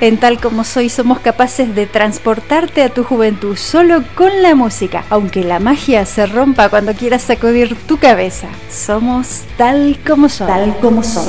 En Tal Como Soy somos capaces de transportarte a tu juventud solo con la música, aunque la magia se rompa cuando quieras sacudir tu cabeza. Somos Tal Como Soy. Tal Como Soy.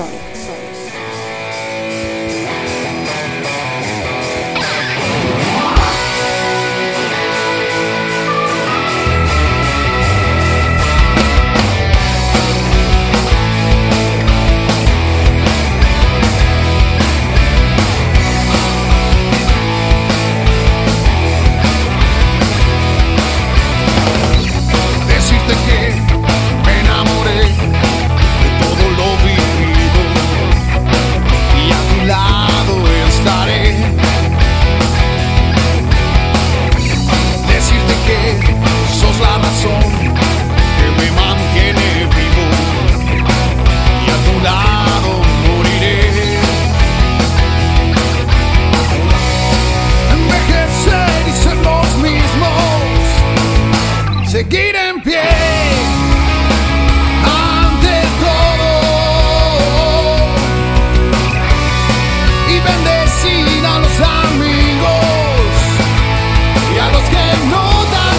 Seguir en pie ante todo y bendecir a los amigos y a los que no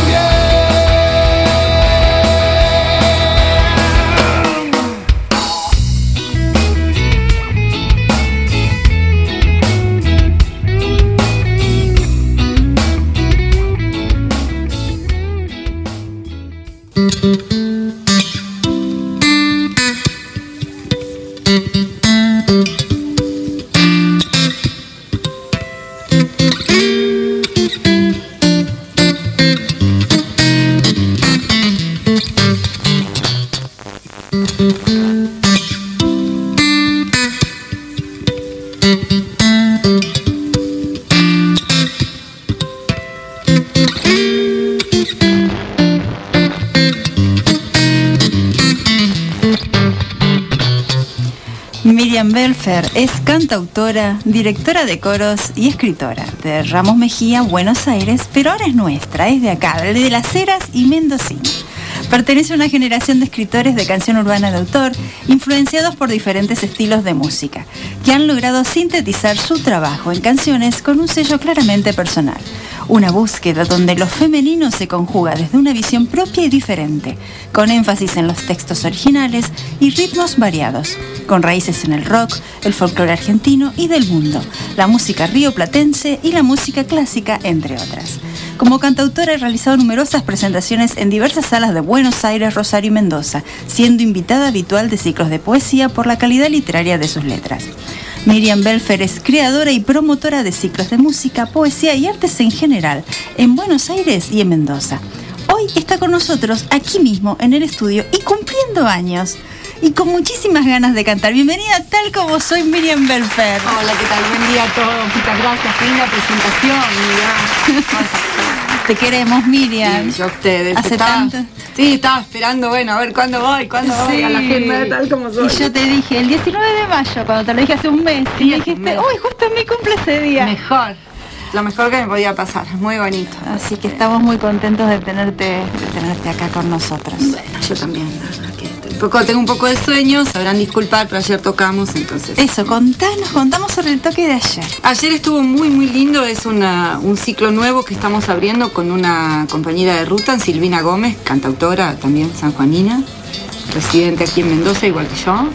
Miriam Belfer es cantautora, directora de coros y escritora de Ramos Mejía, Buenos Aires, pero ahora es nuestra, es de acá, de Las Heras y Mendocina. Pertenece a una generación de escritores de canción urbana de autor, influenciados por diferentes estilos de música, que han logrado sintetizar su trabajo en canciones con un sello claramente personal. Una búsqueda donde lo femenino se conjuga desde una visión propia y diferente, con énfasis en los textos originales y ritmos variados, con raíces en el rock, el folclore argentino y del mundo, la música rioplatense y la música clásica, entre otras. Como cantautora ha realizado numerosas presentaciones en diversas salas de Buenos Aires, Rosario y Mendoza, siendo invitada habitual de ciclos de poesía por la calidad literaria de sus letras. Miriam Belfer es creadora y promotora de ciclos de música, poesía y artes en general, en Buenos Aires y en Mendoza. Hoy está con nosotros, aquí mismo, en el estudio, y cumpliendo años, y con muchísimas ganas de cantar. Bienvenida a Tal Como Soy, Miriam Belfer. Hola, ¿qué tal? Buen día a todos. Muchas gracias. Linda presentación, Miriam. Te queremos, Miriam. Sí, yo a ustedes. ¿Hace tanto? Sí, estaba esperando, bueno, a ver cuándo voy Sí. a la agenda de Tal Como Soy. Y yo te dije, el 19 de mayo, cuando te lo dije hace un mes, y me dijiste, uy, justo en mi cumple ese día. Mejor. Lo mejor que me podía pasar. Muy bonito. Así que estamos muy contentos de tenerte acá con nosotros. Bueno, yo también, la verdad que tengo un poco de sueño, sabrán disculpar, pero ayer tocamos, entonces. Eso, contamos sobre el toque de ayer. Ayer estuvo muy muy lindo, es un ciclo nuevo que estamos abriendo con una compañera de ruta, Silvina Gómez, cantautora también sanjuanina, residente aquí en Mendoza, igual que yo.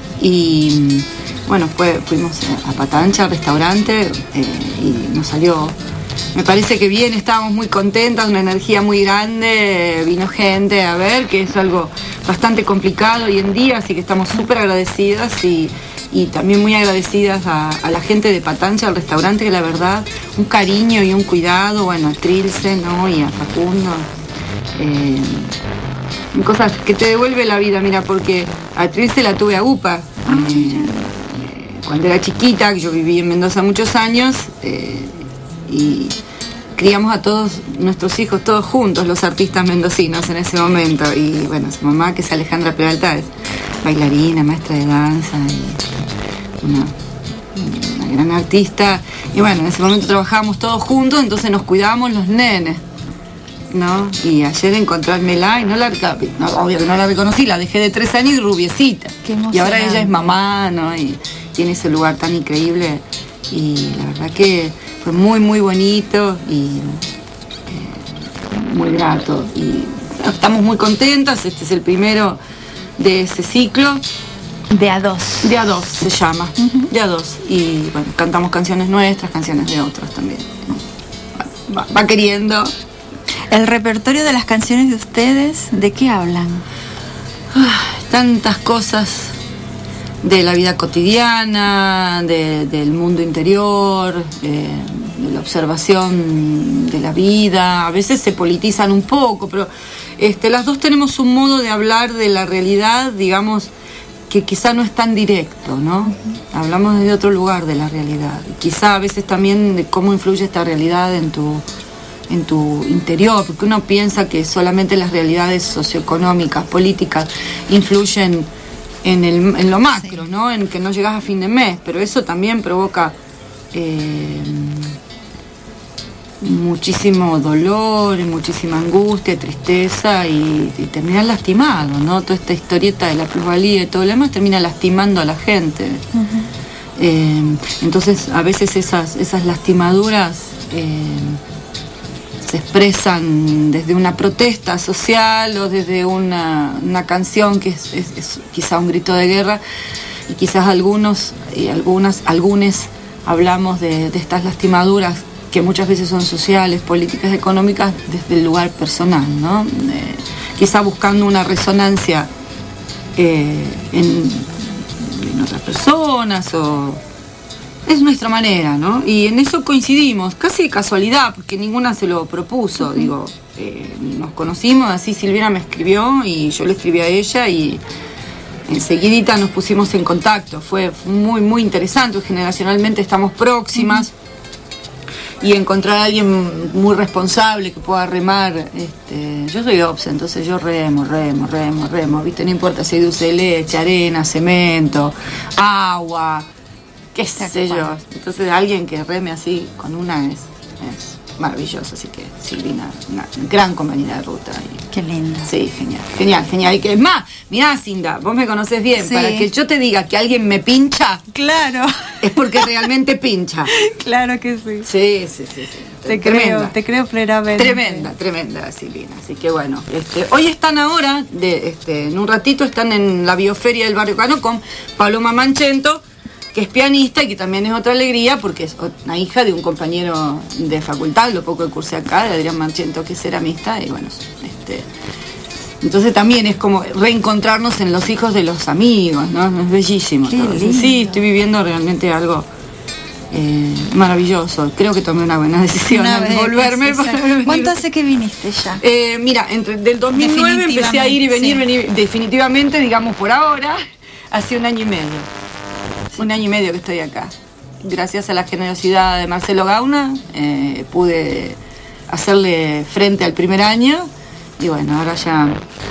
Y bueno, fuimos a Pata Ancha, al restaurante, y nos salió, me parece que bien, estábamos muy contentas, una energía muy grande, vino gente a ver, que es algo bastante complicado hoy en día, así que estamos súper agradecidas y también muy agradecidas a la gente de Patancha, al restaurante, que la verdad, un cariño y un cuidado, bueno, a Trilce, ¿no? Y a Facundo, cosas que te devuelve la vida, mira, porque a Trilce la tuve a UPA, cuando era chiquita, que yo viví en Mendoza muchos años, y criamos a todos nuestros hijos, todos juntos, los artistas mendocinos en ese momento. Y bueno, su mamá, que es Alejandra Peralta, es bailarina, maestra de danza, y una gran artista. Y bueno, en ese momento trabajábamos todos juntos, entonces nos cuidábamos los nenes, ¿no? Y ayer encontrármela y obvio que no la reconocí, la dejé de 3 años y rubiecita. Qué emocionante. Y ahora ella es mamá, ¿no? Y tiene ese lugar tan increíble. y la verdad que fue muy muy bonito y muy grato, y estamos muy contentas. Este es el primero de ese ciclo. De A2. De A2 se llama, de A2, y bueno, cantamos canciones nuestras, canciones de otros también. Va queriendo. El repertorio de las canciones de ustedes, ¿de qué hablan? Tantas cosas de la vida cotidiana, del mundo interior, de la observación de la vida. A veces se politizan un poco, pero las dos tenemos un modo de hablar de la realidad, digamos, que quizá no es tan directo, ¿no? Hablamos desde otro lugar de la realidad. Y quizá a veces también de cómo influye esta realidad en tu interior, porque uno piensa que solamente las realidades socioeconómicas, políticas, influyen en lo macro, ¿no? En que no llegas a fin de mes, pero eso también provoca muchísimo dolor, muchísima angustia, tristeza, y terminar lastimado, ¿no? Toda esta historieta de la plusvalía y todo lo demás termina lastimando a la gente. Entonces a veces esas lastimaduras se expresan desde una protesta social o desde una canción que es quizá un grito de guerra, y quizás algunos y algunas hablamos de estas lastimaduras que muchas veces son sociales, políticas, económicas, desde el lugar personal, ¿no? Quizá buscando una resonancia en otras personas, o es nuestra manera, ¿no? Y en eso coincidimos, casi de casualidad, porque ninguna se lo propuso. Digo, nos conocimos, así Silvina me escribió y yo le escribí a ella, y enseguidita nos pusimos en contacto. Fue muy muy interesante, generacionalmente estamos próximas, y encontrar a alguien muy responsable que pueda remar. Yo soy obse, entonces yo remo, ¿viste? No importa si hay dulce de leche, arena, cemento, agua, qué sé yo. Entonces alguien que reme así con una es maravilloso. Así que Silvina, una gran compañera de ruta. Qué lindo. Sí, genial. Y que es más, mirá, Cinda, vos me conocés bien. Sí. Para que yo te diga que alguien me pincha, claro, es porque realmente pincha. Claro que sí. Sí. Te creo plenamente. Tremenda Silvina. Así que bueno, hoy están ahora, en un ratito están en la bioferia del Barrio Cano con Paloma Manchento, que es pianista y que también es otra alegría porque es una hija de un compañero de facultad, lo poco que cursé acá, de Adrián Manchento, que es ceramista, y bueno, entonces también es como reencontrarnos en los hijos de los amigos, ¿no? Es bellísimo. Sí, estoy viviendo realmente algo maravilloso. Creo que tomé una buena decisión al volverme. ¿Cuánto hace que viniste ya? Mira, del 2009 empecé a ir y venir definitivamente, digamos por ahora, hace 1 año y medio. 1 año y medio que estoy acá. Gracias a la generosidad de Marcelo Gauna, pude hacerle frente al primer año, y bueno, ahora ya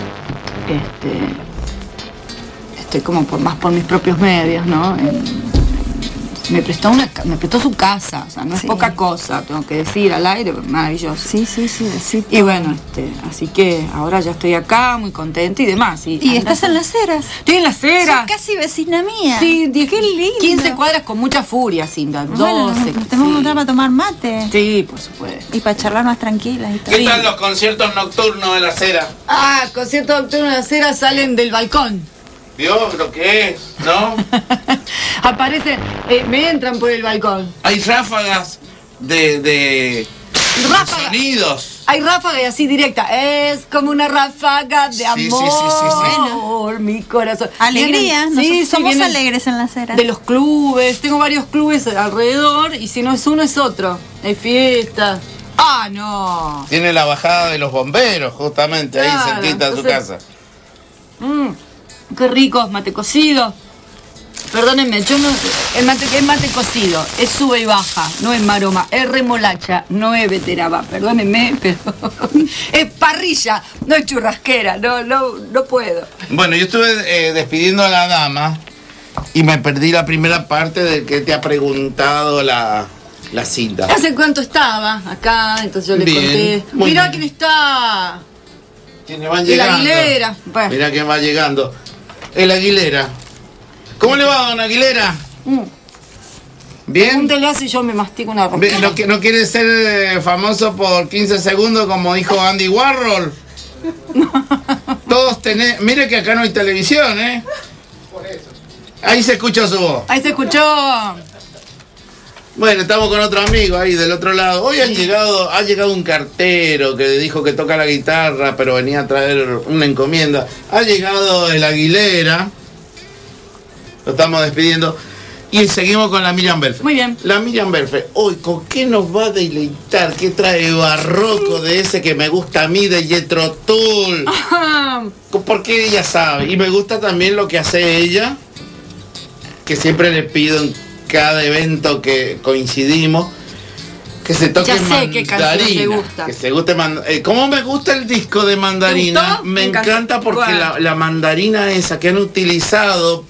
estoy como más por mis propios medios, ¿no? Me prestó su casa, o sea, no es poca cosa, tengo que decir al aire, maravilloso. Sí. Y bueno, así que ahora ya estoy acá, muy contenta y demás. ¿Y estás en Las Heras? Estoy en Las Heras. Sos casi vecina mía. Sí, qué lindo. 15 cuadras con mucha furia, Cinda. 12. Bueno, tenemos que encontrar para tomar mate. Sí, por supuesto. Y para charlar más tranquilas y todo. ¿Qué tal los conciertos nocturnos de Las Heras? Conciertos nocturnos de Las Heras salen del balcón. Dios, lo que es, ¿no? Aparecen, me entran por el balcón. Hay ráfagas de sonidos. Hay ráfagas así directa. Es como una ráfaga de amor. Sí. Mi corazón. Alegría. Somos alegres en Las Heras. De los clubes. Tengo varios clubes alrededor, y si no es uno es otro. Hay fiestas. No. Tiene la bajada de los bomberos, justamente, ahí cerquita de su casa. Qué rico, mate cocido. Perdónenme, yo no. El mate cocido, es sube y baja, no es maroma, es remolacha, no es beteraba. Perdónenme, pero es parrilla, no es churrasquera, no puedo. Bueno, yo estuve despidiendo a la dama y me perdí la primera parte de que te ha preguntado la Cinda. ¿Hace cuánto estaba acá? Entonces yo le conté. Mirá quién está. ¿Quiénes van llegando? El Aguilera. Bueno. Mirá quién va llegando. El Aguilera. ¿Cómo le va, don Aguilera? ¿Bien? Pregúntele así yo me mastico una rosquilla. ¿No quiere ser famoso por 15 segundos como dijo Andy Warhol? Todos tenés... Mire que acá no hay televisión, ¿eh? Por eso. Ahí se escuchó su voz. Ahí se escuchó. Bueno, estamos con otro amigo ahí del otro lado. Hoy ha llegado un cartero que dijo que toca la guitarra, pero venía a traer una encomienda. Ha llegado el Aguilera. Lo estamos despidiendo. Y seguimos con la Miriam Belfer. Muy bien. La Miriam Belfer, hoy, ¿con qué nos va a deleitar? ¿Qué trae barroco de ese que me gusta a mí, de Jethro Tull? Porque ella sabe. Y me gusta también lo que hace ella, que siempre le pido en cada evento que coincidimos, que se toque Ya sé Mandarina. qué canción te gusta. Que se guste ¿Cómo me gusta el disco de Mandarina? ¿Te gustó? Me encanta porque bueno. la mandarina esa que han utilizado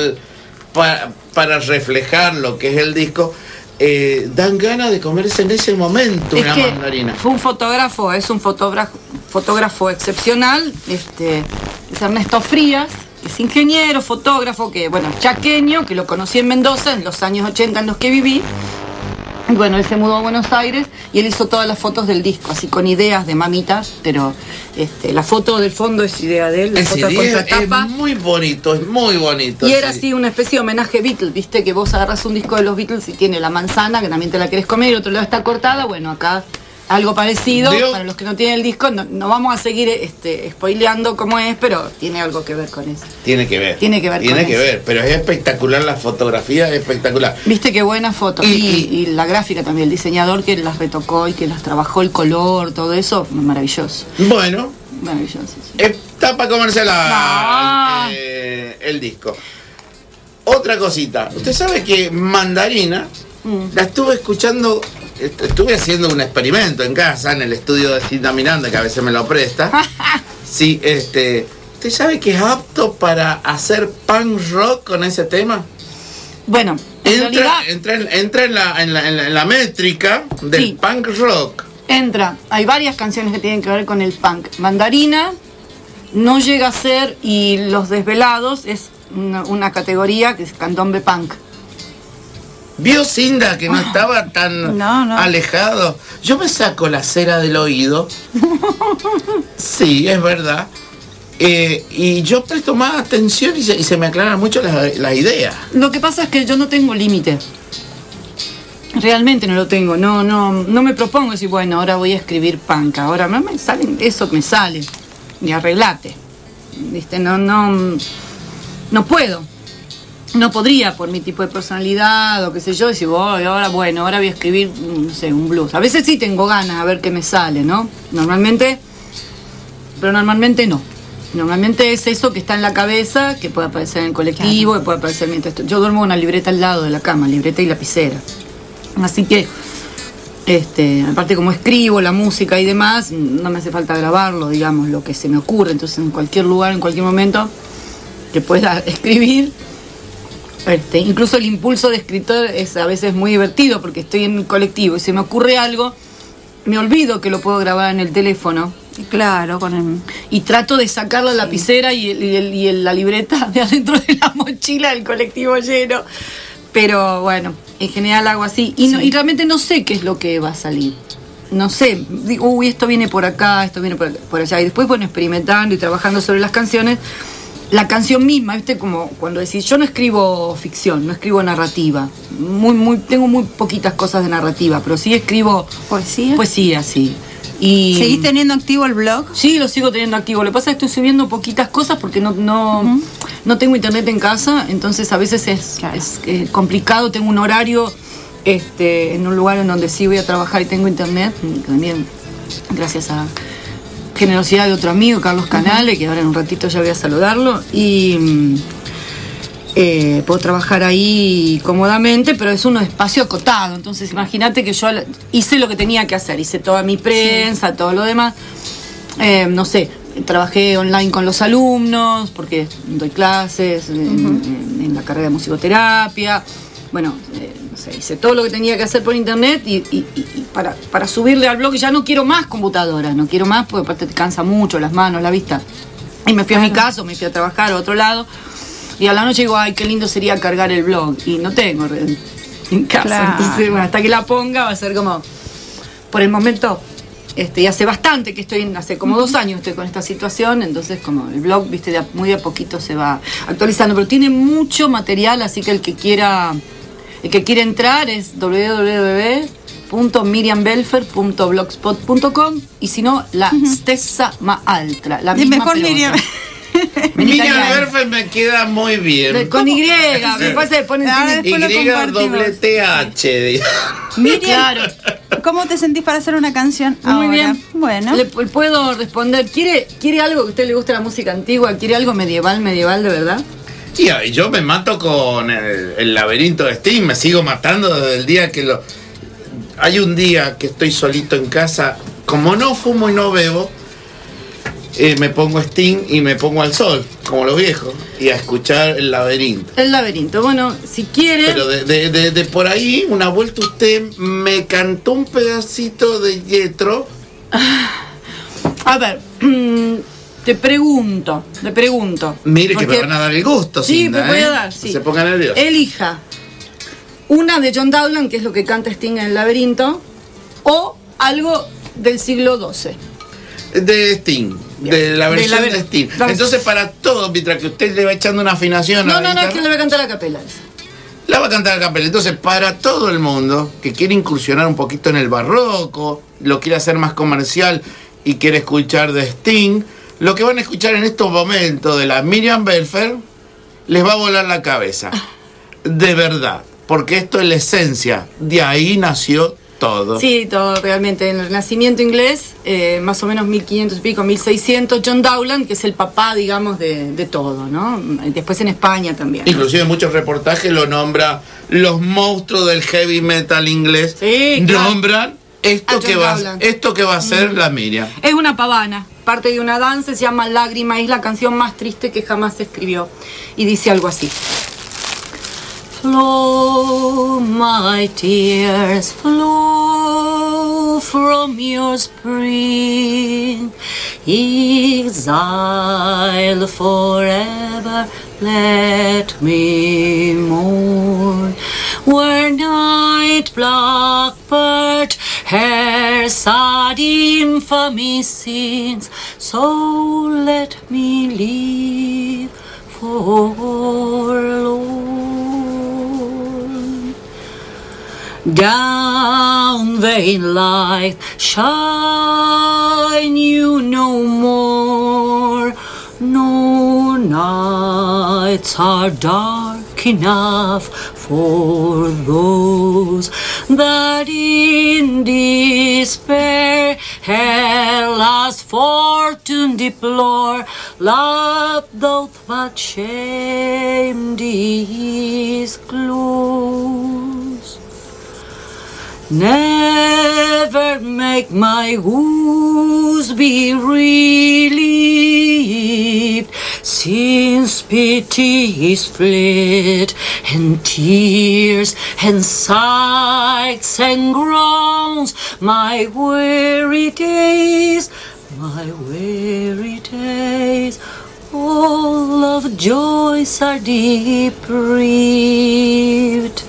para reflejar lo que es el disco, dan ganas de comerse en ese momento Es una que mandarina. fue un fotógrafo, es un fotógrafo excepcional, es Ernesto Frías, es ingeniero, fotógrafo, que bueno, chaqueño, que lo conocí en Mendoza en los años 80 en los que viví. Y bueno, él se mudó a Buenos Aires y él hizo todas las fotos del disco, así con ideas de mamitas, pero la foto del fondo es idea de él, la foto de contratapa. Es muy bonito, es muy bonito. Y era sí. así una especie de homenaje Beatles, viste que vos agarras un disco de los Beatles y tiene la manzana, que también te la querés comer, y el otro lado está cortada, bueno, acá algo parecido. Dios. Para los que no tienen el disco, no vamos a seguir spoileando cómo es, pero tiene algo que ver con eso. Tiene que ver. Tiene que ver Tiene con que eso. ver, pero es espectacular la fotografía, es espectacular. Viste qué buena foto. Y la gráfica también, el diseñador que las retocó y que las trabajó, el color, todo eso, maravilloso. Bueno, Maravilloso, sí. está para comerse No. el disco. Otra cosita, usted sabe que Mandarina la estuve escuchando, estuve haciendo un experimento en casa, en el estudio de Cinta Miranda, que a veces me lo presta. Sí, ¿usted sabe que es apto para hacer punk rock con ese tema? Bueno, en realidad Entra en la métrica del Sí. punk rock. hay varias canciones que tienen que ver con el punk. Mandarina no llega a ser, y Los Desvelados es una categoría que es candombe punk. ¿Vio Cinda que no estaba tan No. alejado? Yo me saco la cera del oído. Sí, es verdad. Y yo presto más atención y se me aclaran mucho las ideas. Lo que pasa es que yo no tengo límite. Realmente no lo tengo. No me propongo decir, bueno, ahora voy a escribir punk. Ahora me salen, eso me sale. Y arreglate. ¿Viste? No puedo. No podría por mi tipo de personalidad o qué sé yo, decir, ahora voy a escribir, no sé, un blues. A veces sí tengo ganas a ver qué me sale, ¿no? Normalmente no. Normalmente es eso que está en la cabeza, que puede aparecer en el colectivo, que puede aparecer mientras yo duermo con una libreta al lado de la cama, libreta y lapicera. Así que, aparte como escribo la música y demás, no me hace falta grabarlo, digamos, lo que se me ocurre. Entonces en cualquier lugar, en cualquier momento que pueda escribir. Incluso el impulso de escritor es a veces muy divertido porque estoy en el colectivo y se me ocurre algo, me olvido que lo puedo grabar en el teléfono. Claro, Y trato de sacar la lapicera y la libreta de adentro de la mochila del colectivo lleno. Pero bueno, en general hago así. Y realmente no sé qué es lo que va a salir. No sé, digo, esto viene por acá, esto viene por allá. Y después, bueno, experimentando y trabajando sobre las canciones. La canción misma, ¿viste? Como cuando decís, yo no escribo ficción, no escribo narrativa. Tengo muy poquitas cosas de narrativa, pero sí escribo ¿Poesía? Poesía, sí. Y ¿Seguís teniendo activo el blog? sí, lo sigo teniendo activo. Lo que pasa es que estoy subiendo poquitas cosas porque no tengo internet en casa, entonces a veces es complicado. Tengo un horario en un lugar en donde sí voy a trabajar y tengo internet. También gracias a generosidad de otro amigo, Carlos Canale, que ahora en un ratito ya voy a saludarlo. Y puedo trabajar ahí cómodamente, pero es un espacio acotado. Entonces imagínate que yo hice lo que tenía que hacer, hice toda mi prensa, todo lo demás. No sé, trabajé online con los alumnos, porque doy clases en la carrera de musicoterapia. Bueno, no sé, hice todo lo que tenía que hacer por internet y para subirle al blog. Ya no quiero más computadora, no quiero más, porque aparte te cansa mucho las manos, la vista. Y me fui a mi casa, me fui a trabajar a otro lado. Y a la noche digo, ay, qué lindo sería cargar el blog. Y no tengo en casa. Claro. Entonces, bueno, hasta que la ponga va a ser como, por el momento, y hace bastante que hace como 2 años estoy con esta situación, entonces como el blog, viste, muy de a poquito se va actualizando, pero tiene mucho material, así que el que quiere entrar es www.miriambelfer.blogspot.com y si no, la stessa ma altra, la Y misma mejor pelota. Miriam. Miriam Belfer me queda muy bien. Con Y, me pasa que ponen Ahora después lo compartimos. YTH. Miriam, claro. ¿cómo te sentís para hacer una canción Muy ahora? bien. Bueno. Le puedo responder. ¿Quiere algo que a usted le guste la música antigua? ¿Quiere algo medieval de verdad? Y yo me mato con el laberinto de Sting, me sigo matando desde el día que lo... Hay un día que estoy solito en casa, como no fumo y no bebo, me pongo Sting y me pongo al sol, como los viejos, y a escuchar el laberinto. El laberinto. Bueno, si quiere... Pero de por ahí, una vuelta usted me cantó un pedacito de Jethro. A ver, te pregunto. Mire que Porque- me van a dar el gusto, Sí, Cinda, me voy a dar, sí. No se ponga nervioso. Elija una de John Dowland, que es lo que canta Sting en el laberinto, o algo del siglo XII. De Sting, de la versión de Sting. Entonces, para todo, mientras que usted le va echando una afinación a No, la es guitarra, que le voy a cantar a capela. la va a cantar a capela. Entonces, para todo el mundo que quiere incursionar un poquito en el barroco, lo quiere hacer más comercial y quiere escuchar de Sting, lo que van a escuchar en estos momentos de la Miriam Belfer les va a volar la cabeza. De verdad. Porque esto es la esencia. De ahí nació todo. Sí, todo realmente. En el Renacimiento inglés, más o menos 1500 y pico, 1600, John Dowland, que es el papá, digamos, de todo, ¿no? Después en España también. Inclusive en muchos reportajes lo nombra los monstruos del heavy metal inglés. Sí, claro. Nombran esto A que John va Dowland. esto que va a ser la Miriam. Es una pavana, parte de una danza, se llama Lágrima, es la canción más triste que jamás se escribió. Y dice algo así. Flow, my tears, flow from your spring. Exile forever, let me mourn. Where night blackbird her sad infamy sings, so let me live forlorn. Down vain light, shine you no more. No nights are dark enough for those that in despair her last fortune deplore. Love doth but shame disclose. Never make my woes be relieved, since pity is fled, and tears and sighs and groans, my weary days, all of joys are deprived.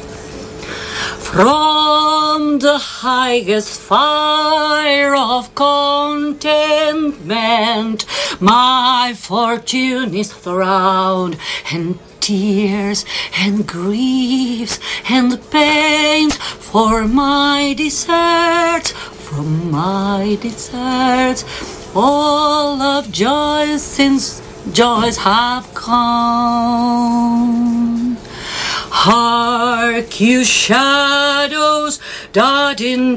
From the highest fire of contentment, my fortune is drowned, and tears and griefs and pains for my deserts, from my deserts, all of joys since joys have come. Hark, you shadows that in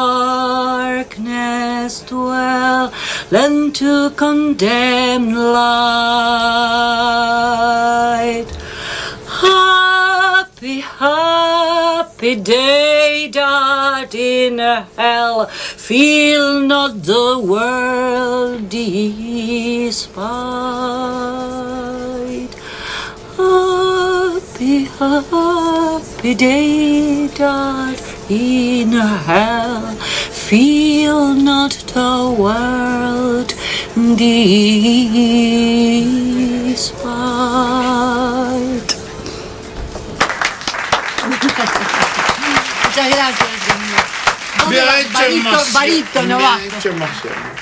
darkness dwell, lend to condemn light. Happy, happy day that in hell feel not the world despite. Happy, happy day that in hell feel not the world despite. gracias. Me ha hecho emoción. Barítono Me ha bajo. hecho emoción.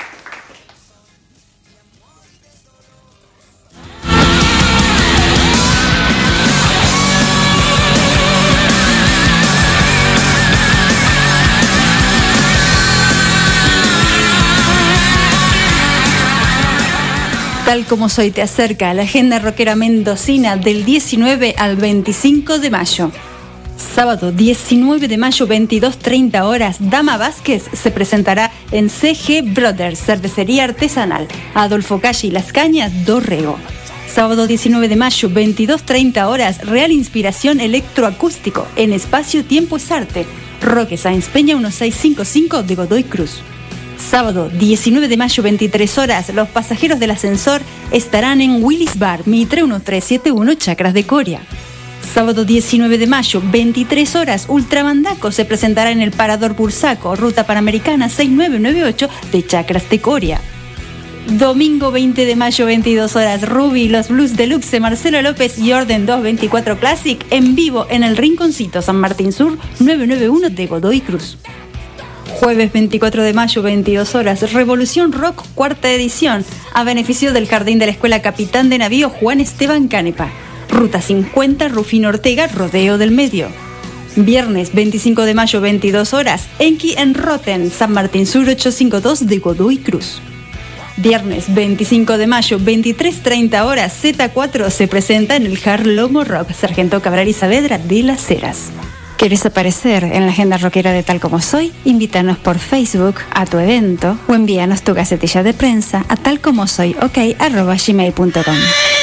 Tal como soy te acerca a la agenda rockera mendocina del 19 al 25 de mayo. Sábado 19 de mayo, 22:30 horas, Dama Vázquez se presentará en CG Brothers, cervecería artesanal, Adolfo Calle y Las Cañas, Dorrego. Sábado 19 de mayo, 22:30 horas, Real Inspiración Electroacústico en Espacio Tiempo es Arte, Roque Sáenz Peña 1655 de Godoy Cruz. Sábado 19 de mayo, 23 horas, los pasajeros del ascensor estarán en Willis Bar, Mitre 1371, Chacras de Coria. Sábado 19 de mayo, 23 horas, Ultramandaco se presentará en el Parador Bursaco, Ruta Panamericana 6998 de Chacras de Coria. Domingo 20 de mayo, 22 horas, Ruby, los Blues Deluxe de Marcelo López y Orden 224 Classic en vivo en el Rinconcito San Martín Sur 991 de Godoy Cruz. Jueves 24 de mayo, 22 horas, Revolución Rock, cuarta edición, a beneficio del Jardín de la Escuela Capitán de Navío Juan Esteban Canepa. Ruta 50, Rufino Ortega, Rodeo del Medio. Viernes 25 de mayo, 22 horas, Enki en Roten, San Martín Sur 852 de Godoy Cruz. Viernes 25 de mayo, 23:30 horas, Z4 se presenta en el Harlomo Rock, Sargento Cabral y Saavedra de Las Heras. ¿Quieres aparecer en la agenda rockera de Tal Como Soy? Invítanos por Facebook a tu evento o envíanos tu gacetilla de prensa a talcomosoyok@gmail.com.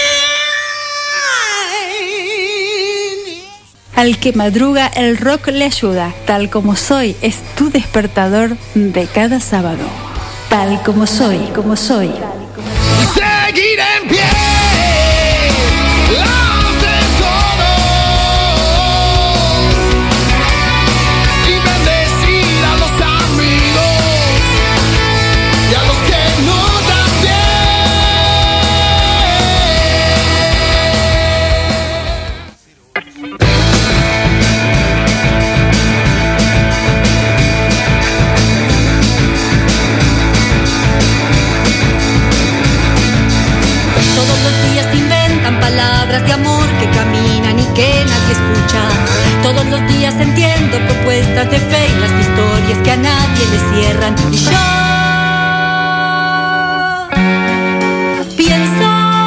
Al que madruga, el rock le ayuda. Tal Como Soy es tu despertador de cada sábado. Tal como soy, como soy. Y seguir en pie ante todo y bendecir a los amigos y a los que no Todos los días inventan palabras de amor que caminan y que nadie escucha. Todos los días entiendo propuestas de fe y las historias que a nadie le cierran. Y yo pienso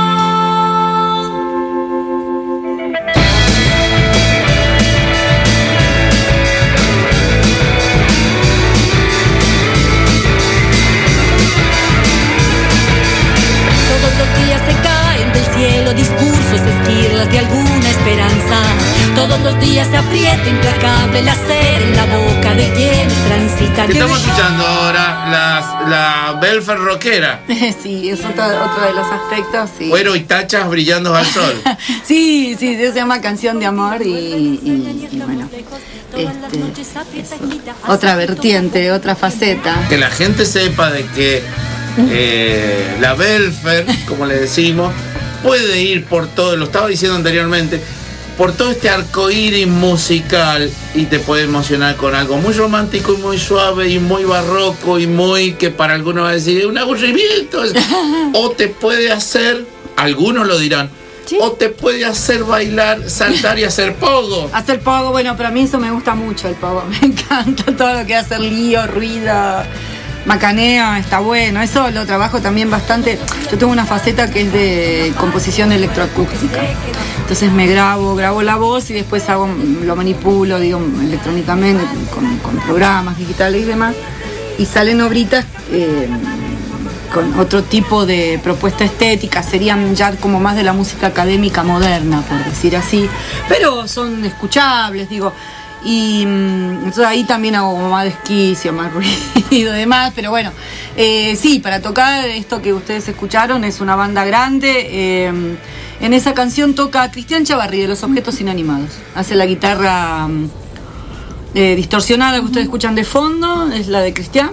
todos los días se caen del cielo discursos, esquirlas de alguna esperanza. Todos los días se aprieta implacable la sed en la boca de quienes transitan. ¿Qué estamos escuchando ahora? La Belfer rockera. Sí, es otro de los aspectos. Sí. Cuero y tachas brillando al sol. Sí, se llama Canción de Amor y bueno, es otra vertiente, otra faceta. Que la gente sepa de que la Belfer, como le decimos, puede ir por todo, lo estaba diciendo anteriormente, por todo este arcoíris musical y te puede emocionar con algo muy romántico y muy suave y muy barroco y muy, que para algunos va a decir un aburrimiento, o te puede hacer, algunos lo dirán, ¿sí? O te puede hacer bailar, saltar y hacer pogo. Hacer pogo, bueno, pero a mí eso me gusta mucho, el pogo, me encanta todo lo que es hacer lío, ruido, macaneo, está bueno, eso lo trabajo también bastante. Yo tengo una faceta que es de composición electroacústica, entonces me grabo la voz y después lo manipulo, digo, electrónicamente con programas digitales y demás, y salen obritas con otro tipo de propuesta estética, serían ya como más de la música académica moderna, por decir así, pero son escuchables, digo. Y entonces ahí también hago como más desquicio, más ruido y demás, pero bueno, sí, para tocar esto que ustedes escucharon es una banda grande. En esa canción toca Cristian Chavarri de Los Objetos Inanimados, hace la guitarra distorsionada que ustedes escuchan de fondo, es la de Cristian.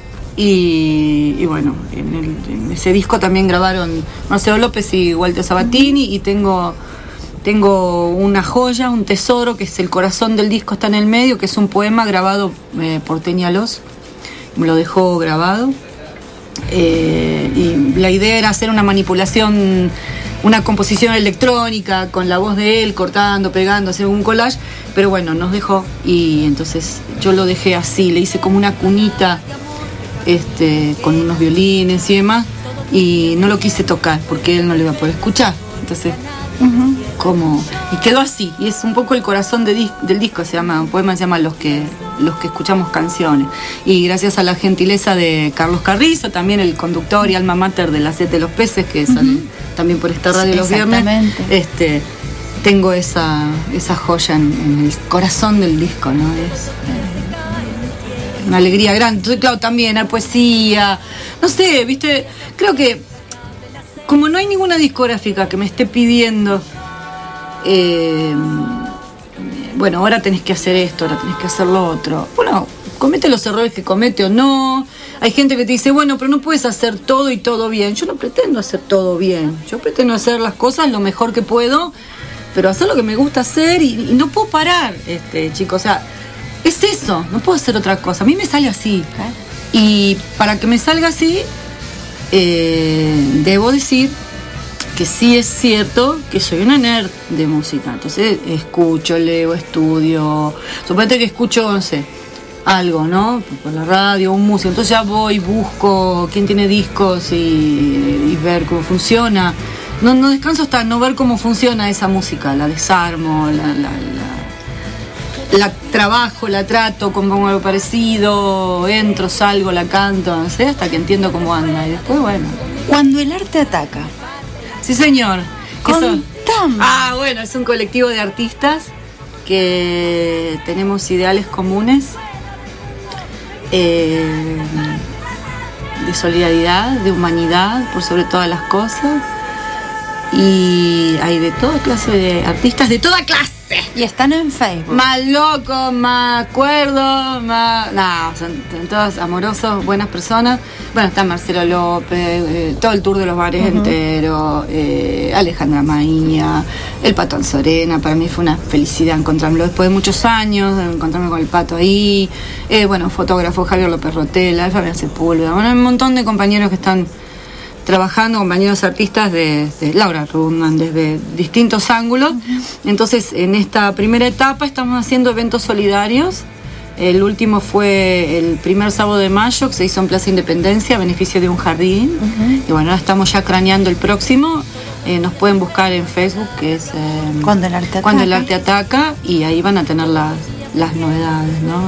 Y bueno, en ese disco también grabaron Marcelo López y Walter Sabatini, y tengo tengo una joya, un tesoro, que es el corazón del disco, está en el medio, que es un poema grabado por Tenia Los. Me lo dejó grabado. Y la idea era hacer una manipulación, una composición electrónica con la voz de él, cortando, pegando, hacer un collage, pero bueno, nos dejó y entonces yo lo dejé así, le hice como una cunita con unos violines y demás, y no lo quise tocar porque él no lo iba a poder escuchar, entonces y quedó así, y es un poco el corazón del disco, un poema se llama Los que escuchamos canciones, y gracias a la gentileza de Carlos Carrizo, también el conductor y alma mater de La Sed de los Peces, que sale también por esta radio los viernes, tengo esa joya en el corazón del disco, ¿no? Es una alegría grande. Entonces, claro, también hay poesía, no sé, viste, creo que como no hay ninguna discográfica que me esté pidiendo bueno, ahora tenés que hacer esto, ahora tenés que hacer lo otro. Bueno, comete los errores que comete o no. Hay gente que te dice, bueno, pero no puedes hacer todo y todo bien. Yo no pretendo hacer todo bien. Yo pretendo hacer las cosas lo mejor que puedo, pero hacer lo que me gusta hacer y no puedo parar, chicos. O sea, es eso, no puedo hacer otra cosa. A mí me sale así. Y para que me salga así, debo decir que sí es cierto que soy una nerd de música, entonces escucho, leo, estudio, suponete que escucho, no sé, algo, ¿no? Por la radio, un músico, entonces ya voy, busco quién tiene discos y ver cómo funciona. No descanso hasta no ver cómo funciona esa música, la desarmo, la trabajo, la trato, pongo algo parecido, entro, salgo, la canto, no sé, hasta que entiendo cómo anda, y después, bueno. Cuando el arte ataca. Sí, señor. Contame. Bueno, es un colectivo de artistas que tenemos ideales comunes, de solidaridad, de humanidad, por sobre todas las cosas. Y hay de toda clase de artistas, de toda clase. Y están en Facebook. Más locos, más cuerdos, más... No, son todos amorosos, buenas personas. Bueno, está Marcelo López, todo el tour de los bares entero, Alejandra Maía, el Pato Anzorena. Para mí fue una felicidad encontrarlo después de muchos años, de encontrarme con el Pato ahí. Bueno, fotógrafo Javier López Rotela, Fabián Sepúlveda. Bueno, hay un montón de compañeros que están trabajando, compañeros artistas de Laura Rudman, desde distintos ángulos. Entonces, en esta primera etapa estamos haciendo eventos solidarios. El último fue el primer sábado de mayo, que se hizo en Plaza Independencia, a beneficio de un jardín. Y bueno, ahora estamos ya craneando el próximo. Nos pueden buscar en Facebook, que es Cuando el arte ataca. Cuando el arte ataca, y ahí van a tener las novedades, ¿no?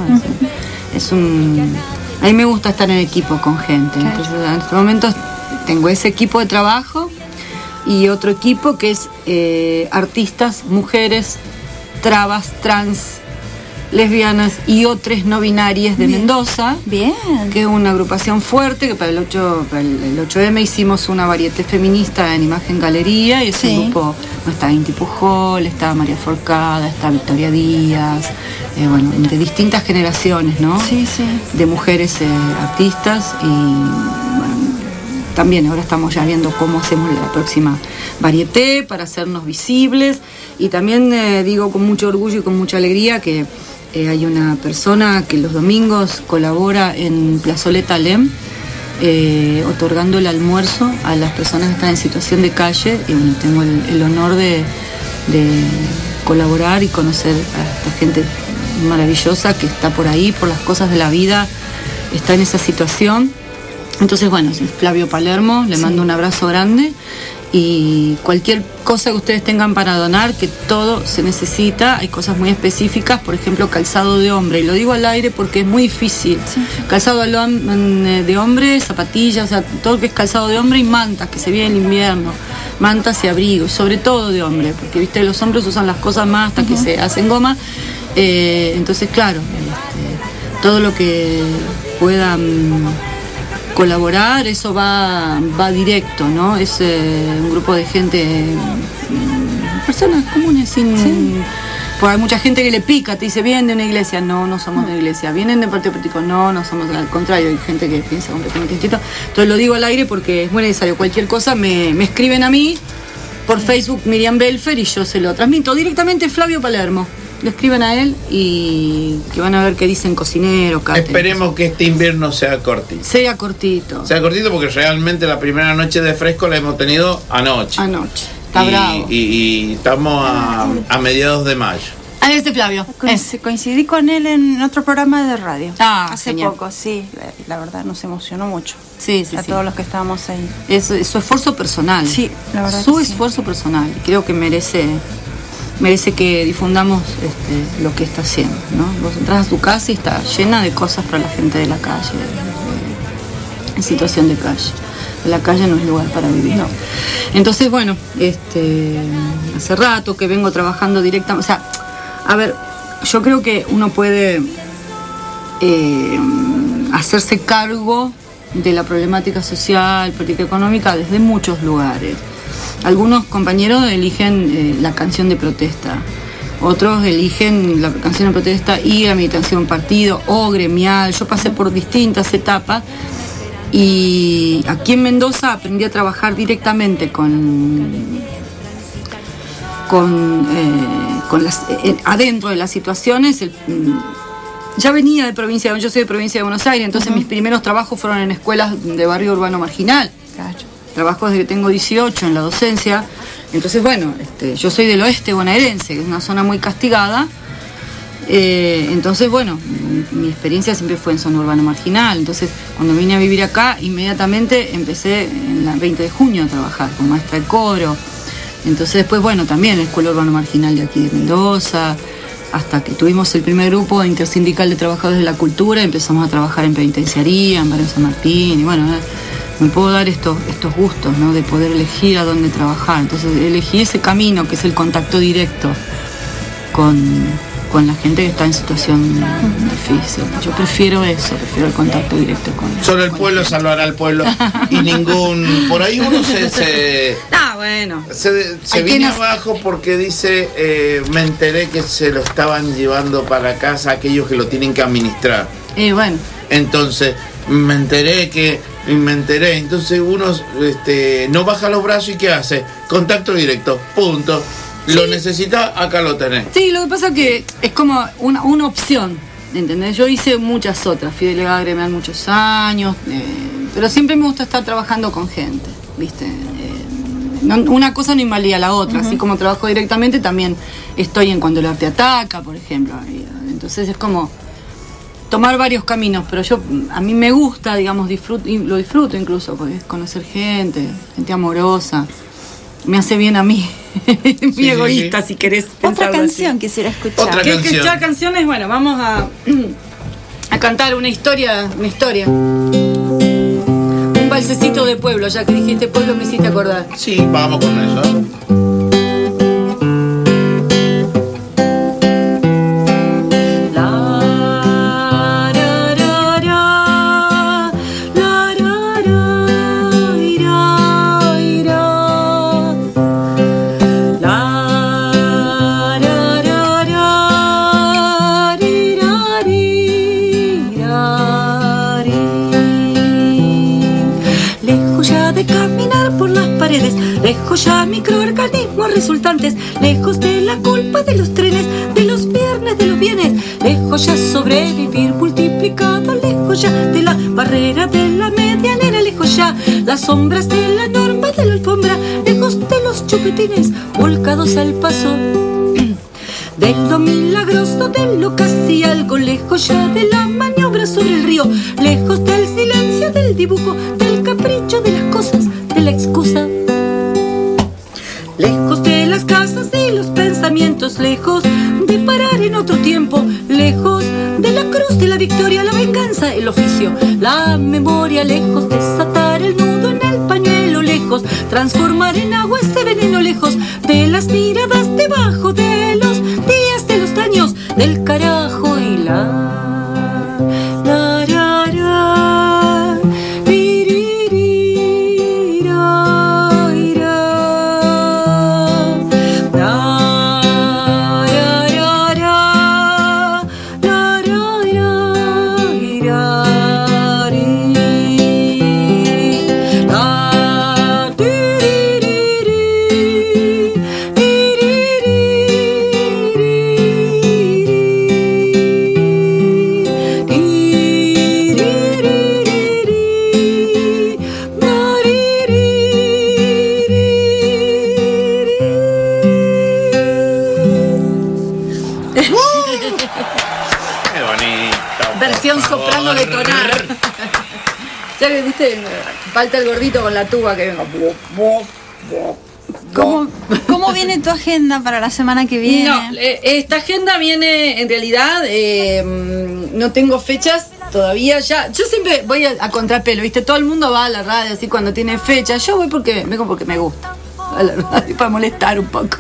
A mí me gusta estar en equipo con gente. Claro. Entonces, en este momento tengo ese equipo de trabajo y otro equipo que es artistas, mujeres, trabas, trans, lesbianas y otras no binarias de Mendoza. Bien. Que es una agrupación fuerte, que para el 8M hicimos una varieté feminista en Imagen Galería, y ese grupo está Inti Pujol, está María Forcada, está Victoria Díaz, bueno, de distintas generaciones, ¿no? Sí. De mujeres artistas, y bueno, también ahora estamos ya viendo cómo hacemos la próxima varieté para hacernos visibles, y también digo con mucho orgullo y con mucha alegría que hay una persona que los domingos colabora en Plazoleta Alem, otorgando el almuerzo a las personas que están en situación de calle, y bueno, tengo el honor de colaborar y conocer a esta gente maravillosa que está por ahí, por las cosas de la vida, está en esa situación. Entonces, bueno, Flavio Palermo, le mando un abrazo grande, y cualquier cosa que ustedes tengan para donar, que todo se necesita. Hay cosas muy específicas, por ejemplo, calzado de hombre, y lo digo al aire porque es muy difícil. Calzado de hombre, zapatillas, o sea, todo lo que es calzado de hombre, y mantas, que se viene el invierno, mantas y abrigos, sobre todo de hombre, porque viste, los hombres usan las cosas más hasta que se hacen goma. Entonces, claro, todo lo que puedan colaborar, eso va directo, ¿no? Es un grupo de gente, personas comunes, porque hay mucha gente que le pica, te dice, vienen de una iglesia, no somos de una iglesia, vienen de partido político, no somos, al contrario, hay gente que piensa completamente distinto. Entonces lo digo al aire porque es muy necesario. Cualquier cosa me escriben a mí, por Facebook Miriam Belfer y yo se lo transmito directamente Flavio Palermo. Le escriben a él y que van a ver qué dicen cocinero, catering. Esperemos que este invierno sea cortito. Sea cortito. Sea cortito porque realmente la primera noche de fresco la hemos tenido anoche. Está bravo. Y estamos a mediados de mayo. Ah, Flavio. Coincidí con él en otro programa de radio. Hace genial. poco, sí. La verdad nos emocionó mucho. Sí. A todos los que estábamos ahí. Es su esfuerzo personal. Sí, la verdad. Su esfuerzo personal. Y creo que merece que difundamos lo que está haciendo, ¿no? Vos entras a tu casa y está llena de cosas para la gente de la calle, en situación de calle. La calle no es lugar para vivir. No. Entonces, bueno, hace rato que vengo trabajando directamente. O sea, a ver, yo creo que uno puede hacerse cargo de la problemática social, política, económica desde muchos lugares. Algunos compañeros eligen la canción de protesta, otros eligen la canción de protesta y la militancia de un partido o gremial. Yo pasé por distintas etapas y aquí en Mendoza aprendí a trabajar directamente adentro de las situaciones. Ya venía de provincia, yo soy de provincia de Buenos Aires, entonces mis primeros trabajos fueron en escuelas de barrio urbano marginal. Trabajo desde que tengo 18 en la docencia. Entonces, bueno, yo soy del oeste bonaerense, que es una zona muy castigada. Entonces, bueno, mi experiencia siempre fue en zona urbana marginal. Entonces, cuando vine a vivir acá, inmediatamente empecé en la 20 de junio a trabajar como maestra de coro. Entonces, después, bueno, también en la Escuela Urbano Marginal de aquí de Mendoza, hasta que tuvimos el primer grupo intersindical de trabajadores de la cultura, empezamos a trabajar en penitenciaría, en Barrio San Martín, y bueno, me puedo dar estos gustos, ¿no? De poder elegir a dónde trabajar. Entonces elegí ese camino que es el contacto directo con la gente que está en situación difícil. Yo prefiero el contacto directo con solo el pueblo salvará al pueblo y ningún... Por ahí uno se viene abajo porque dice, me enteré que se lo estaban llevando para casa aquellos que lo tienen que administrar. Bueno. Entonces, me enteré, entonces uno no baja los brazos y ¿qué hace? Contacto directo, punto. Sí. Lo necesita, acá lo tenés. Sí, lo que pasa es que es como una opción, ¿entendés? Yo hice muchas otras, fui delegada gremial muchos años, pero siempre me gusta estar trabajando con gente, ¿viste? Una cosa no invalida la otra, así como trabajo directamente, también estoy en Cuando el arte ataca, por ejemplo. Entonces es como tomar varios caminos, pero a mí me gusta, digamos, lo disfruto incluso, porque es conocer gente amorosa. Me hace bien a mí. Muy egoísta, si querés pensarlo. Otra canción así. quisiera escuchar. Otra canción. Escuchar canciones, bueno, vamos a cantar una historia. Un balsecito de pueblo, ya que dijiste pueblo me hiciste acordar. Sí, vamos con eso. Lejos ya microorganismos resultantes, lejos de la culpa de los trenes, de los viernes, de los bienes, lejos ya sobrevivir multiplicado, lejos ya de la barrera de la medianera, lejos ya las sombras de la norma de la alfombra, lejos de los chupetines volcados al paso de lo milagroso, de lo casi algo, lejos ya de la maniobra sobre el río, lejos del silencio, del dibujo, del capricho de las cosas, de la excusa. Lejos de las casas y los pensamientos, lejos de parar en otro tiempo, lejos de la cruz de la victoria, la venganza, el oficio, la memoria, lejos desatar el nudo en el pañuelo, lejos transformar en agua ese veneno, lejos de las miradas debajo de los días, de los daños, del carajo y la versión Por favor. soprano de tonar. Ya que viste, falta el gordito con la tuba que venga. ¿Cómo viene tu agenda para la semana que viene? No, esta agenda viene, en realidad, no tengo fechas todavía. Ya, yo siempre voy a contrapelo, ¿viste? Todo el mundo va a la radio así cuando tiene fecha. Yo voy porque me gusta a la radio para molestar un poco.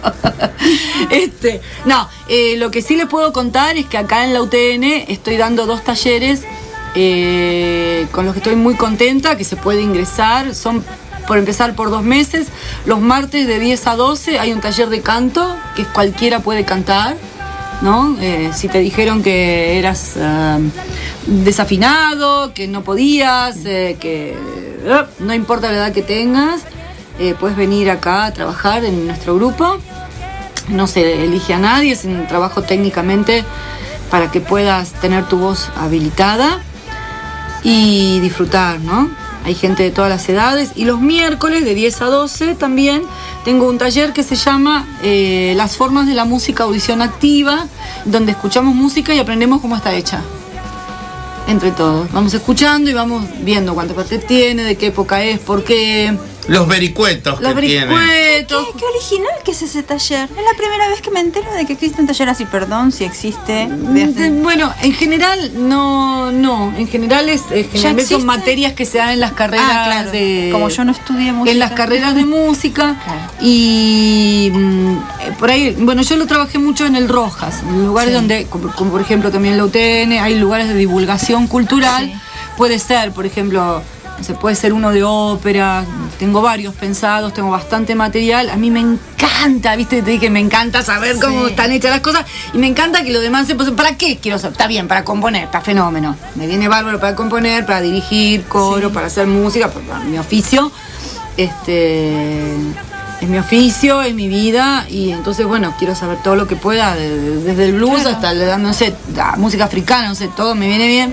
Lo que sí les puedo contar es que acá en la UTN estoy dando 2 talleres con los que estoy muy contenta, que se puede ingresar. Son, por empezar, por 2 meses. Los martes de 10 a 12 hay un taller de canto, que cualquiera puede cantar, ¿no? Si te dijeron que eras desafinado, que no podías, que no importa la edad que tengas, puedes venir acá a trabajar en nuestro grupo. No se elige a nadie, es un trabajo técnicamente para que puedas tener tu voz habilitada y disfrutar, ¿no? Hay gente de todas las edades. Y los miércoles de 10 a 12 también tengo un taller que se llama Las formas de la música audición activa, donde escuchamos música y aprendemos cómo está hecha. Entre todos. Vamos escuchando y vamos viendo cuántas partes tiene, de qué época es, por qué. Los vericuetos Los que tienen. vericuetos. Qué original que es ese taller. Es la primera vez que me entero de que existe un taller así, perdón, si existe. Bueno, en general no. En general generalmente existe. son materias que se dan en las carreras claro. de. Como yo no estudié música. En las carreras de música. Claro. Y por ahí, bueno, yo lo trabajé mucho en el Rojas, en lugares donde, como por ejemplo también en la UTN, hay lugares de divulgación cultural. Sí. Puede ser, por ejemplo, puede ser uno de ópera. Tengo varios pensados, tengo bastante material. A mí me encanta, viste, te dije, me encanta saber cómo están hechas las cosas. Y me encanta que los demás sepan, ¿para qué quiero saber? Está bien, para componer, está fenómeno. Me viene bárbaro para componer, para dirigir coro, para hacer música, para mi oficio. Es mi oficio, es mi vida. Y entonces, bueno, quiero saber todo lo que pueda, desde el blues hasta, no sé, la música africana, no sé, todo me viene bien.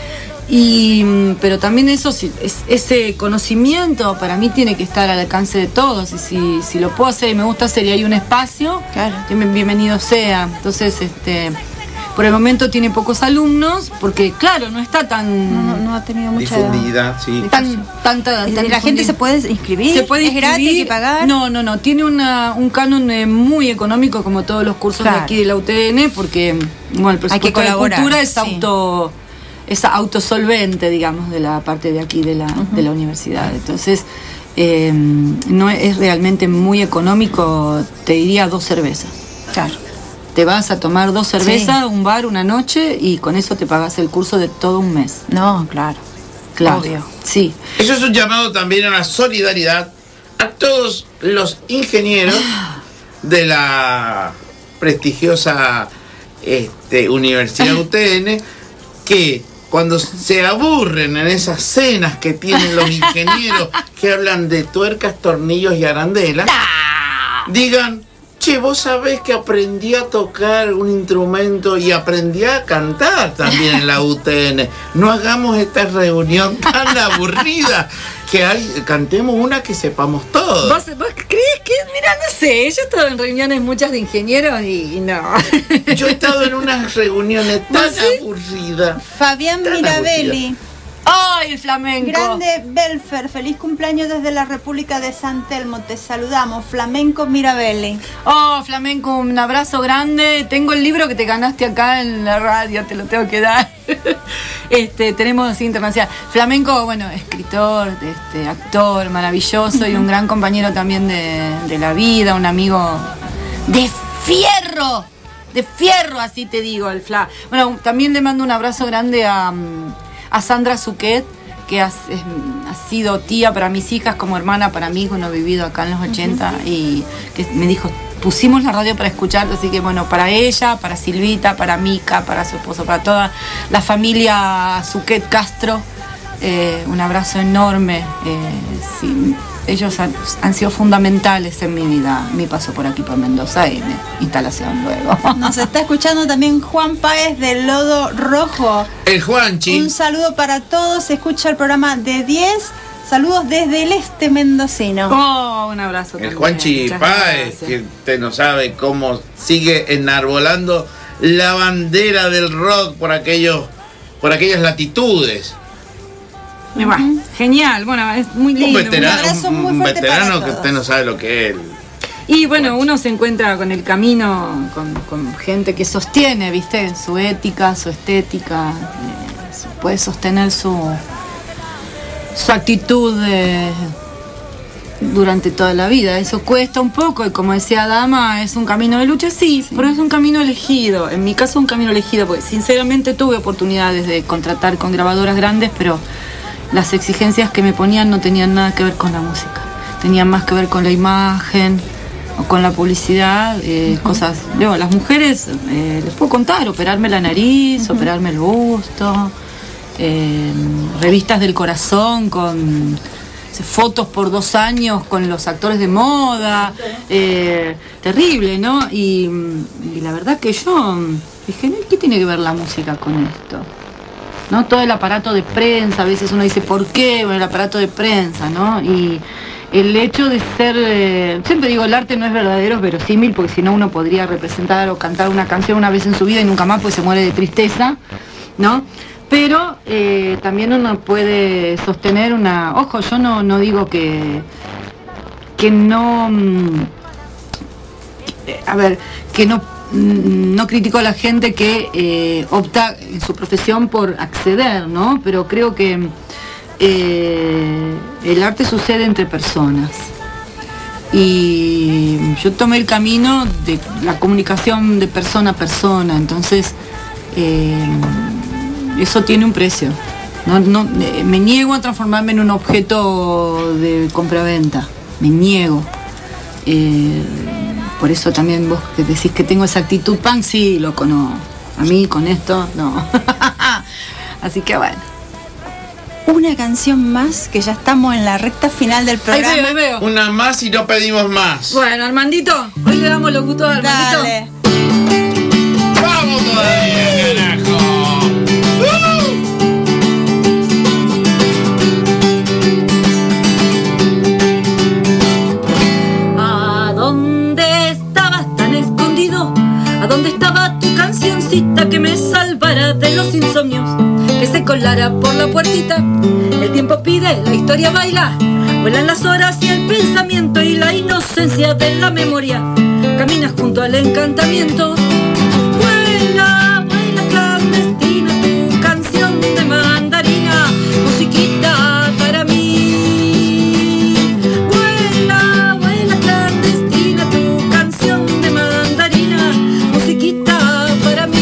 Pero también ese conocimiento para mí tiene que estar al alcance de todos, y si lo puedo hacer y me gusta hacer y hay un espacio, bienvenido sea. Entonces, por el momento tiene pocos alumnos, porque claro, no está tan No ha tenido mucha difundida, sí. ¿Y la gente se puede inscribir? Se puede ¿Es gratis, hay que pagar? No, tiene un canon muy económico, como todos los cursos de aquí de la UTN, porque bueno, el presupuesto de cultura es autosolvente, digamos, de la parte de aquí de la universidad. Entonces, no es realmente muy económico, te diría 2 cervezas. Claro. Te vas a tomar 2 cervezas, un bar, una noche, y con eso te pagas el curso de todo un mes. No, claro. Obvio. Sí. Eso es un llamado también a la solidaridad a todos los ingenieros de la prestigiosa Universidad UTN, que cuando se aburren en esas cenas que tienen los ingenieros que hablan de tuercas, tornillos y arandelas, digan: che, vos sabés que aprendí a tocar un instrumento y aprendí a cantar también en la UTN. No hagamos esta reunión tan aburrida, que cantemos una que sepamos todos. ¿Vos crees que? Mira, no sé, yo he estado en reuniones muchas de ingenieros y no. Yo he estado en unas reuniones tan aburridas. Fabián Tan Mirabelli. ¡Ay, el flamenco! Grande Belfer, feliz cumpleaños desde la República de San Telmo, te saludamos, Flamenco Mirabelli. Oh, flamenco, un abrazo grande. Tengo el libro que te ganaste acá en la radio, te lo tengo que dar. Tenemos así internacional. Flamenco, bueno, escritor, actor maravilloso y un gran compañero también de la vida, un amigo de fierro, así te digo, el Fla. Bueno, también le mando un abrazo grande a Sandra Zuquet, que ha sido tía para mis hijas, como hermana para mí, cuando he vivido acá en los 80, y que me dijo, pusimos la radio para escucharte, así que bueno, para ella, para Silvita, para Mica, para su esposo, para toda la familia Zuquet Castro, un abrazo enorme. Sí, ellos han sido fundamentales en mi vida, mi paso por aquí por Mendoza y mi instalación luego. Nos está escuchando también Juan Páez del Lodo Rojo. El Juanchi. Un saludo para todos, escucha el programa de 10. Saludos desde el este mendocino. Oh, un abrazo El también. Juanchi Muchas Páez, gracias. que usted no sabe cómo sigue enarbolando la bandera del rock por aquellos por aquellas latitudes. Genial, bueno, es muy lindo. Un veterano, abrazo muy un fuerte veterano para que todos. usted no sabe lo que es. Y bueno, uno se encuentra con el camino, con gente que sostiene, ¿viste? Su ética, su estética, puede sostener su actitud durante toda la vida. Eso cuesta un poco y como decía Dama, es un camino de lucha, sí, pero es un camino elegido. En mi caso un camino elegido, porque sinceramente tuve oportunidades de contratar con grabadoras grandes, pero las exigencias que me ponían no tenían nada que ver con la música. Tenían más que ver con la imagen o con la publicidad, cosas. Luego, las mujeres, les puedo contar, operarme la nariz, operarme el busto, revistas del corazón con fotos por 2 años con los actores de moda, terrible, ¿no? Y la verdad que yo dije, ¿qué tiene que ver la música con esto? ¿No? Todo el aparato de prensa, a veces uno dice, ¿por qué? Bueno, el aparato de prensa, ¿no? Y el hecho de ser, siempre digo, el arte no es verdadero, es verosímil, porque si no uno podría representar o cantar una canción una vez en su vida y nunca más, pues se muere de tristeza, ¿no? Pero también uno puede sostener una... Ojo, yo no digo que no... a ver, que no critico a la gente que opta en su profesión por acceder, ¿no? Pero creo que el arte sucede entre personas. Y yo tomé el camino de la comunicación de persona a persona, entonces... eso tiene un precio. Me niego a transformarme en un objeto de compraventa. Me niego. Por eso también vos que decís que tengo esa actitud punk, sí, loco, no. A mí con esto, no. Así que bueno. Una canción más, que ya estamos en la recta final del programa. Ahí veo. Una más y no pedimos más. Bueno, Armandito, hoy le damos los gustos a Armandito. Dale. ¡Vamos todavía, carajo! ¿A dónde estabas tan escondido? ¿A dónde estaba tu cancioncita que me salvara de los insomnios? Que se colara por la puertita. El tiempo pide, la historia baila. Vuelan las horas y el pensamiento y la inocencia de la memoria. Caminas junto al encantamiento. Vuela, vuela clandestina tu canción de mandarina, musiquita para mí. Vuela, vuela clandestina tu canción de mandarina, musiquita para mí.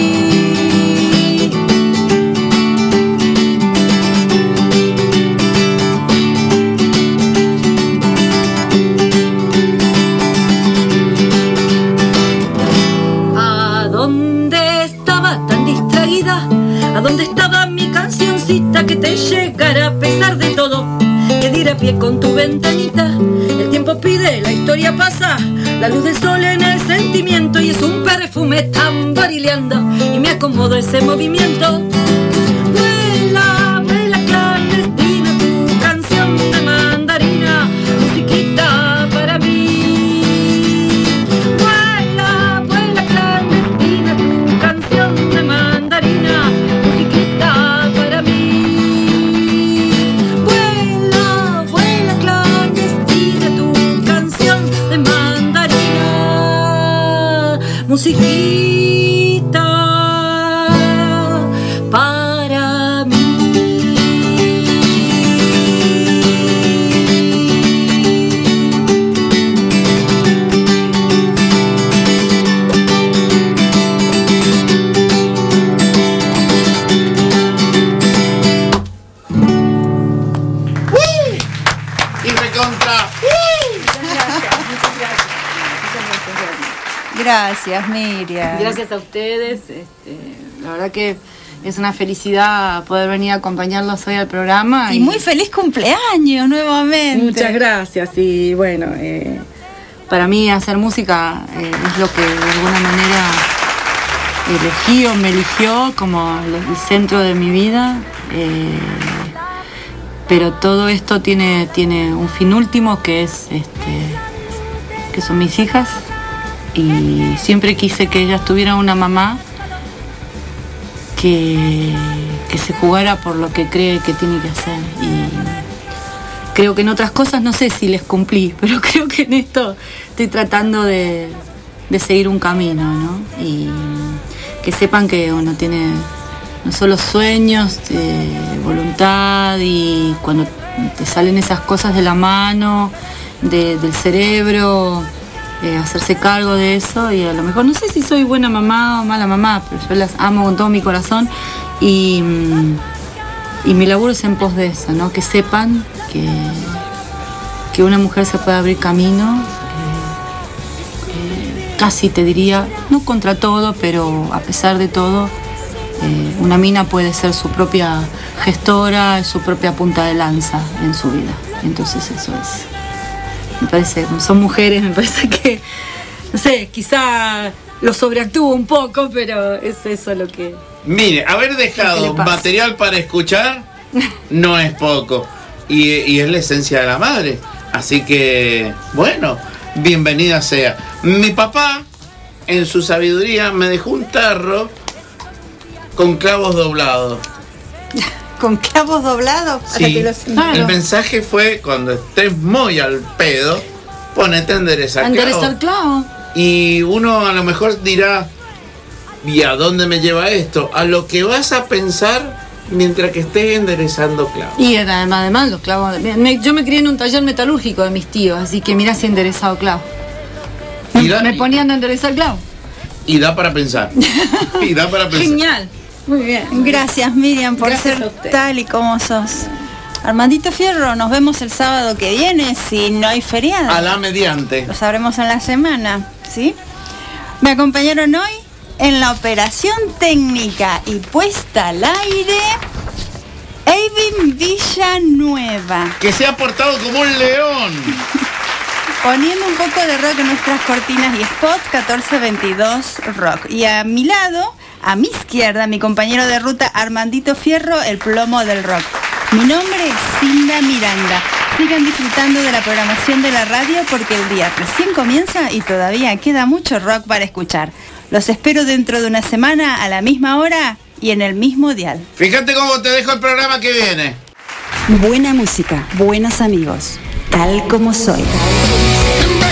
¿A dónde estaba mi cancioncita que te llegara a pesar de todo? Que diera pie con tu ventanita. El tiempo pide, la historia pasa. La luz del sol en el sentimiento y es un perfume tamborileando y me acomodo ese movimiento. Vuela, vuela clandestina tu canción de mandarina, musiquita para mí. Vuela, vuela clandestina tu canción de mandarina, musiquita para mí. Vuela, vuela clandestina tu canción de mandarina, musiquita para mí. Y recontra. Gracias, Miriam. Gracias a ustedes. La verdad que es una felicidad poder venir a acompañarlos hoy al programa. Y muy feliz cumpleaños nuevamente. Muchas gracias. Y bueno, para mí hacer música es lo que de alguna manera elegí o me eligió como el centro de mi vida. Pero todo esto tiene un fin último que es que son mis hijas. Y siempre quise que ellas tuvieran una mamá que se jugara por lo que cree que tiene que hacer. Y creo que en otras cosas no sé si les cumplí, pero creo que en esto estoy tratando de seguir un camino, ¿no? Y que sepan que uno tiene no solo sueños, voluntad, y cuando te salen esas cosas de la mano, del cerebro, hacerse cargo de eso. Y a lo mejor no sé si soy buena mamá o mala mamá, pero yo las amo con todo mi corazón, y mi laburo es en pos de eso, ¿no? Que sepan que una mujer se puede abrir camino, casi te diría, no contra todo, pero a pesar de todo, una mina puede ser su propia gestora, su propia punta de lanza en su vida. Entonces eso es, me parece, son mujeres, me parece que, no sé, quizá lo sobreactúo un poco, pero es eso lo que... Mire, haber dejado material para escuchar no es poco, y es la esencia de la madre. Así que, bueno, bienvenida sea. Mi papá, en su sabiduría, me dejó un tarro con clavos doblados. ¿Con clavos doblados? Sí. El mensaje fue: cuando estés muy al pedo, ponete a enderezar clavo. Y uno a lo mejor dirá: ¿y a dónde me lleva esto? A lo que vas a pensar mientras que estés enderezando clavos. Y además los clavos, yo me crié en un taller metalúrgico de mis tíos, así que mirá si he enderezado clavos. Me ponían a enderezar clavos. Y da para pensar. Y da para pensar. Genial. Muy bien. Gracias, Miriam, por Gracias ser a usted. tal y como sos. Armandito Fierro, nos vemos el sábado que viene, si no hay feriado. A la mediante. Lo sabremos en la semana, ¿sí? Me acompañaron hoy en la operación técnica y puesta al aire, Eivin Villanueva. Que se ha portado como un león. Poniendo un poco de rock en nuestras cortinas y spot 1422 Rock. Y a mi lado, a mi izquierda, mi compañero de ruta Armandito Fierro, el plomo del rock. Mi nombre es Cinda Miranda. Sigan disfrutando de la programación de la radio porque el día recién comienza y todavía queda mucho rock para escuchar. Los espero dentro de una semana a la misma hora y en el mismo dial. Fíjate cómo te dejo el programa que viene. Buena música, buenos amigos, tal como soy.